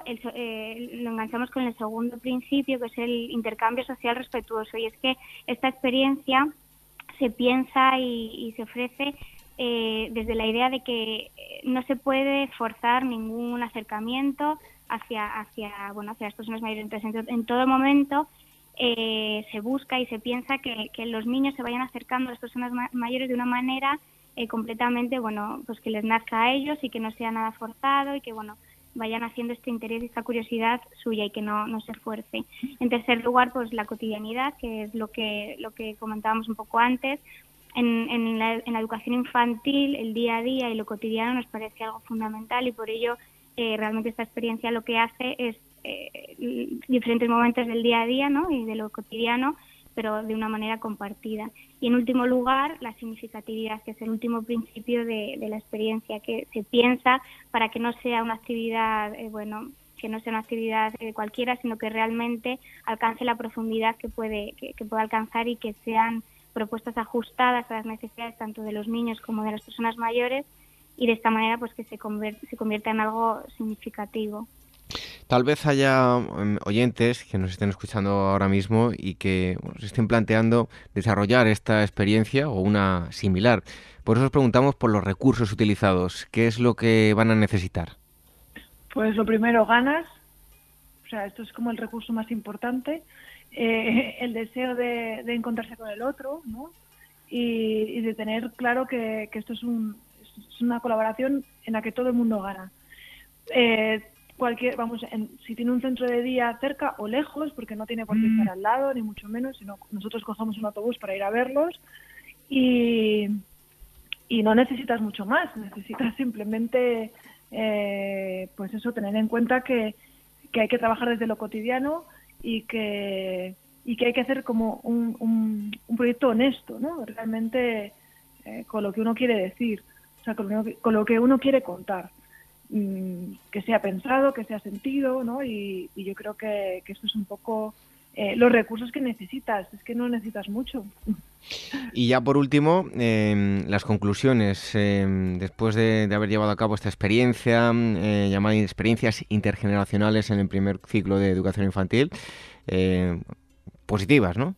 lo enganchamos con el segundo principio, que es el intercambio social respetuoso, y es que esta experiencia se piensa y se ofrece desde la idea de que no se puede forzar ningún acercamiento hacia las personas mayores. Entonces, en todo momento se busca y se piensa que los niños se vayan acercando a las personas mayores de una manera completamente, bueno, pues que les nazca a ellos y que no sea nada forzado y que, bueno, vayan haciendo este interés y esta curiosidad suya y que no se esfuerce. En tercer lugar, pues la cotidianidad, que es lo que comentábamos un poco antes. En la educación infantil, el día a día y lo cotidiano nos parece algo fundamental y por ello realmente esta experiencia lo que hace es diferentes momentos del día a día, ¿no? Y de lo cotidiano, pero de una manera compartida. Y en último lugar, la significatividad, que es el último principio de la experiencia, que se piensa para que no sea una actividad, que no sea una actividad cualquiera, sino que realmente alcance la profundidad que pueda alcanzar y que sean propuestas ajustadas a las necesidades tanto de los niños como de las personas mayores y de esta manera pues que se convierta en algo significativo. Tal vez haya oyentes que nos estén escuchando ahora mismo y que se estén planteando desarrollar esta experiencia o una similar. Por eso os preguntamos por los recursos utilizados. ¿Qué es lo que van a necesitar? Pues lo primero, ganas. O sea, esto es como el recurso más importante. El deseo de encontrarse con el otro, ¿no? Y de tener claro que esto es una colaboración en la que todo el mundo gana. Si tiene un centro de día cerca o lejos, porque no tiene por qué estar al lado, ni mucho menos, sino nosotros cogemos un autobús para ir a verlos y no necesitas mucho más, necesitas simplemente pues eso, tener en cuenta que hay que trabajar desde lo cotidiano y que hay que hacer como un proyecto honesto, ¿no? Realmente con lo que uno quiere decir, o sea, con lo que uno quiere contar. Que sea pensado, que sea sentido, ¿no? Y yo creo que esto es un poco los recursos que necesitas, es que no necesitas mucho. Y ya por último, las conclusiones, después de haber llevado a cabo esta experiencia, llamada experiencias intergeneracionales en el primer ciclo de educación infantil, positivas, ¿no?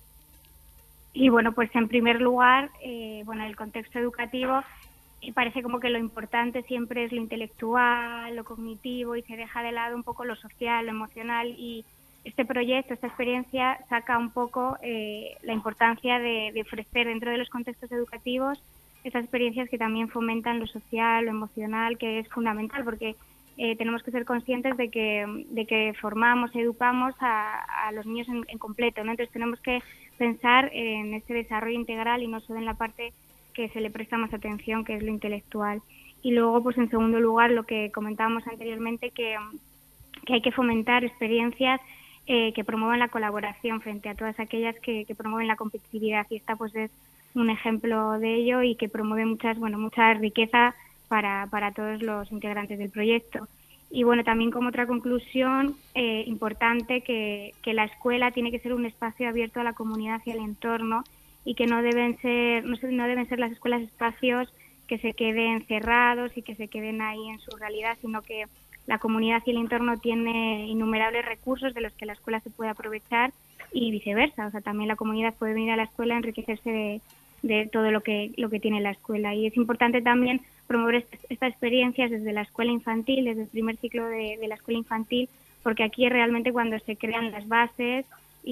Y bueno, pues en primer lugar, el contexto educativo parece como que lo importante siempre es lo intelectual, lo cognitivo y se deja de lado un poco lo social, lo emocional y este proyecto, esta experiencia saca un poco la importancia de ofrecer dentro de los contextos educativos estas experiencias que también fomentan lo social, lo emocional, que es fundamental porque tenemos que ser conscientes de que formamos, educamos a los niños en completo, ¿no? Entonces tenemos que pensar en este desarrollo integral y no solo en la parte que se le presta más atención, que es lo intelectual. Y luego, pues en segundo lugar, lo que comentábamos anteriormente, que hay que fomentar experiencias que promuevan la colaboración frente a todas aquellas que promueven la competitividad. Y esta pues es un ejemplo de ello y que promueve mucha riqueza para todos los integrantes del proyecto. Y bueno, también como otra conclusión importante, que la escuela tiene que ser un espacio abierto a la comunidad y al entorno y que no deben ser las escuelas espacios que se queden cerrados y que se queden ahí en su realidad, sino que la comunidad y el entorno tiene innumerables recursos de los que la escuela se puede aprovechar y viceversa. O sea, también la comunidad puede venir a la escuela a enriquecerse de todo lo que tiene la escuela. Y es importante también promover estas experiencias desde la escuela infantil, desde el primer ciclo de la escuela infantil, porque aquí es realmente cuando se crean las bases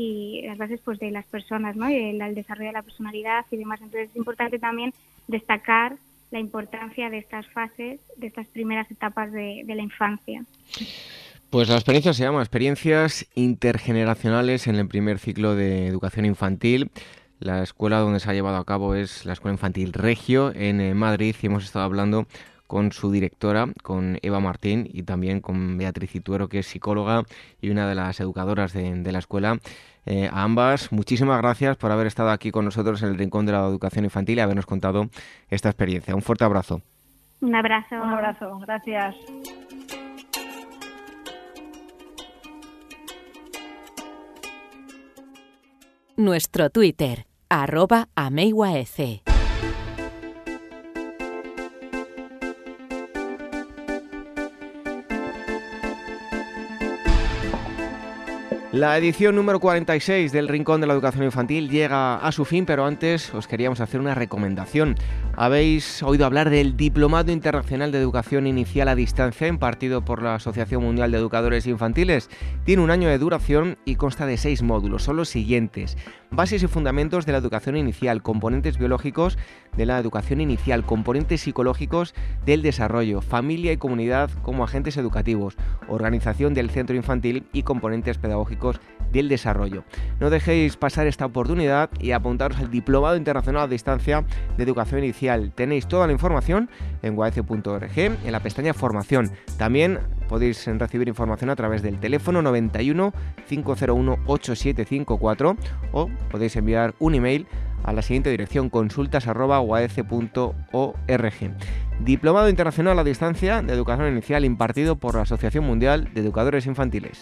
pues de las personas, ¿no? Y el desarrollo de la personalidad y demás. Entonces es importante también destacar la importancia de estas fases, de estas primeras etapas de la infancia. Pues la experiencia se llama Experiencias Intergeneracionales en el primer ciclo de educación infantil. La escuela donde se ha llevado a cabo es la Escuela Infantil Regio en Madrid y hemos estado hablando con su directora, con Eva Martín y también con Beatriz Ituero, que es psicóloga y una de las educadoras de la escuela. A ambas, muchísimas gracias por haber estado aquí con nosotros en el Rincón de la Educación Infantil y habernos contado esta experiencia. Un fuerte abrazo. Un abrazo. Un abrazo, gracias. Nuestro Twitter, @ameiwaec. La edición número 46 del Rincón de la Educación Infantil llega a su fin, pero antes os queríamos hacer una recomendación. Habéis oído hablar del Diplomado Internacional de Educación Inicial a Distancia impartido por la Asociación Mundial de Educadores Infantiles. Tiene 1 año de duración y consta de 6 módulos. Son los siguientes: bases y fundamentos de la educación inicial, componentes biológicos de la educación inicial, componentes psicológicos del desarrollo, familia y comunidad como agentes educativos, organización del centro infantil y componentes pedagógicos del desarrollo. No dejéis pasar esta oportunidad y apuntaros al Diplomado Internacional a Distancia de Educación Inicial. Tenéis toda la información en uaece.org, en la pestaña Formación. También podéis recibir información a través del teléfono 91 501 8754 o podéis enviar un email a la siguiente dirección: consultas@uaece.org. Diplomado Internacional a Distancia de Educación Inicial impartido por la Asociación Mundial de Educadores Infantiles.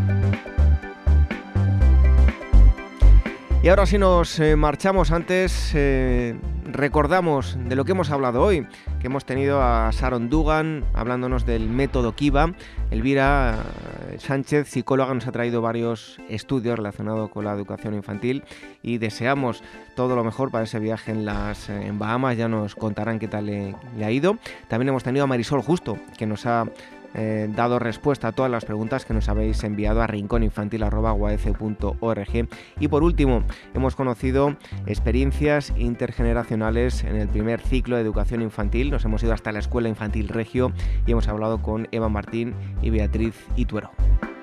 Y ahora sí nos marchamos. Antes recordamos de lo que hemos hablado hoy, que hemos tenido a Sharon Dugan hablándonos del método Kiva. Elvira Sánchez, psicóloga, nos ha traído varios estudios relacionados con la educación infantil y deseamos todo lo mejor para ese viaje en Bahamas. Ya nos contarán qué tal le ha ido. También hemos tenido a Marisol Justo, que nos ha dado respuesta a todas las preguntas que nos habéis enviado a rinconinfantil@uaece.org. Y por último, hemos conocido experiencias intergeneracionales en el primer ciclo de educación infantil. Nos hemos ido hasta la Escuela Infantil Regio y hemos hablado con Eva Martín y Beatriz Ituero.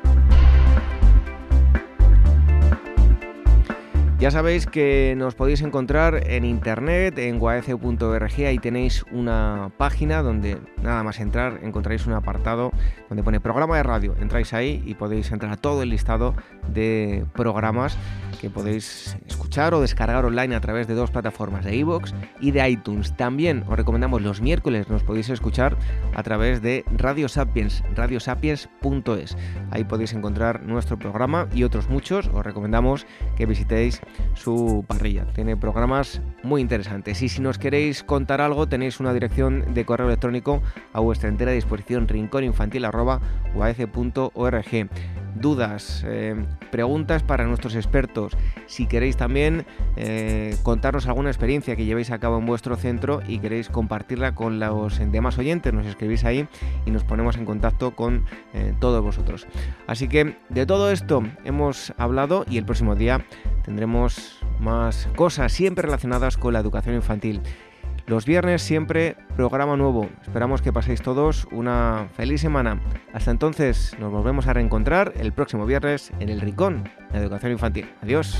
Ya sabéis que nos podéis encontrar en internet, en uaece.org. Ahí tenéis una página donde nada más entrar encontraréis un apartado donde pone programa de radio. Entráis ahí y podéis entrar a todo el listado de programas que podéis escuchar o descargar online a través de 2 plataformas, de iVoox y de iTunes. También os recomendamos los miércoles, nos podéis escuchar a través de Radio Sapiens, radiosapiens.es. Ahí podéis encontrar nuestro programa y otros muchos. Os recomendamos que visitéis su parrilla. Tiene programas muy interesantes. Y si nos queréis contar algo, tenéis una dirección de correo electrónico a vuestra entera disposición: rinconinfantil@uaece.org. Dudas, preguntas para nuestros expertos. Si queréis también contarnos alguna experiencia que llevéis a cabo en vuestro centro y queréis compartirla con los demás oyentes, nos escribís ahí y nos ponemos en contacto con todos vosotros. Así que de todo esto hemos hablado y el próximo día tendremos más cosas siempre relacionadas con la educación infantil. Los viernes siempre programa nuevo. Esperamos que paséis todos una feliz semana. Hasta entonces nos volvemos a reencontrar el próximo viernes en el Rincón de la Educación Infantil. Adiós.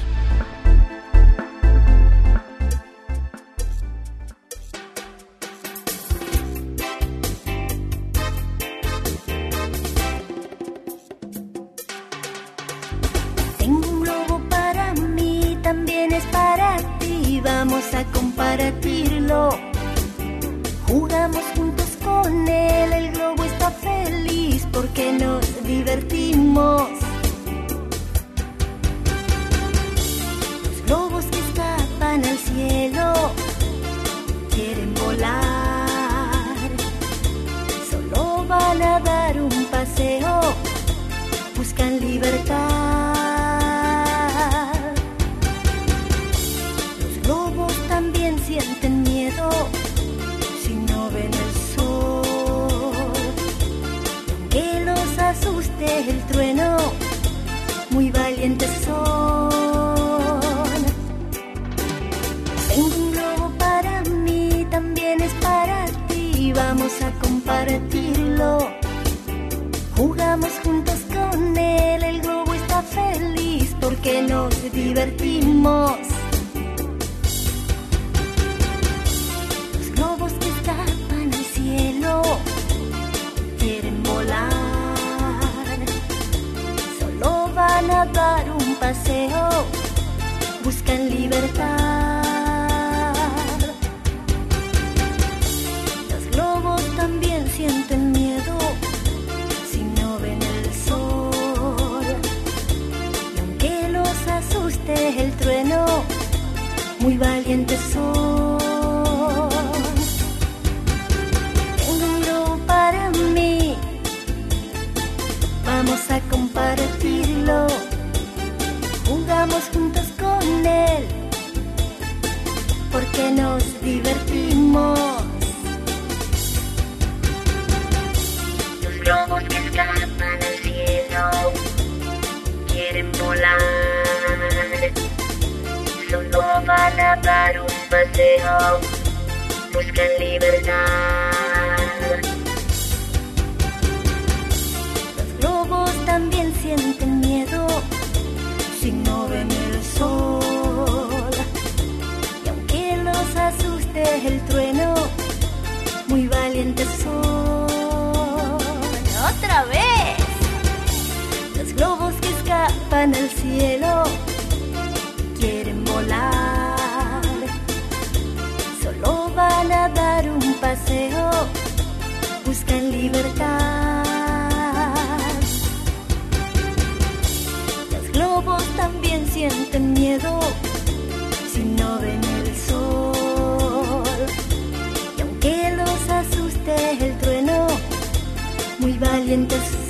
Tengo un globo para mí, también es para ti. Vamos a compartirlo. Jugamos juntos con él, el globo está feliz porque nos divertimos. Los globos que escapan al cielo quieren volar. Solo van a dar un paseo, buscan libertad. Los globos también sienten miedo si no ven el sol. Y aunque los asuste el trueno, muy valientes son. Tengo un globo para mí, también es para ti. Vamos a compartirlo. Jugamos juntos con él, el globo está feliz porque nos divertimos. Los globos que escapan al cielo quieren volar. Solo van a dar un paseo, buscan libertad. Los globos también sienten miedo si no ven el sol. Y aunque los asuste el trueno, muy valientes son. Tengo un globo para mí, vamos a compartirlo. Jugamos juntos con él porque nos divertimos. van a dar un paseo, buscan libertad. Los globos también sienten miedo si no ven el sol. Y aunque los asuste el trueno, muy valientes son. ¡Otra vez! Los globos que escapan al cielo quieren volar. Solo van a dar un paseo, buscan libertad. Los globos también sienten miedo si no ven el sol. Y aunque los asuste el trueno, muy valientes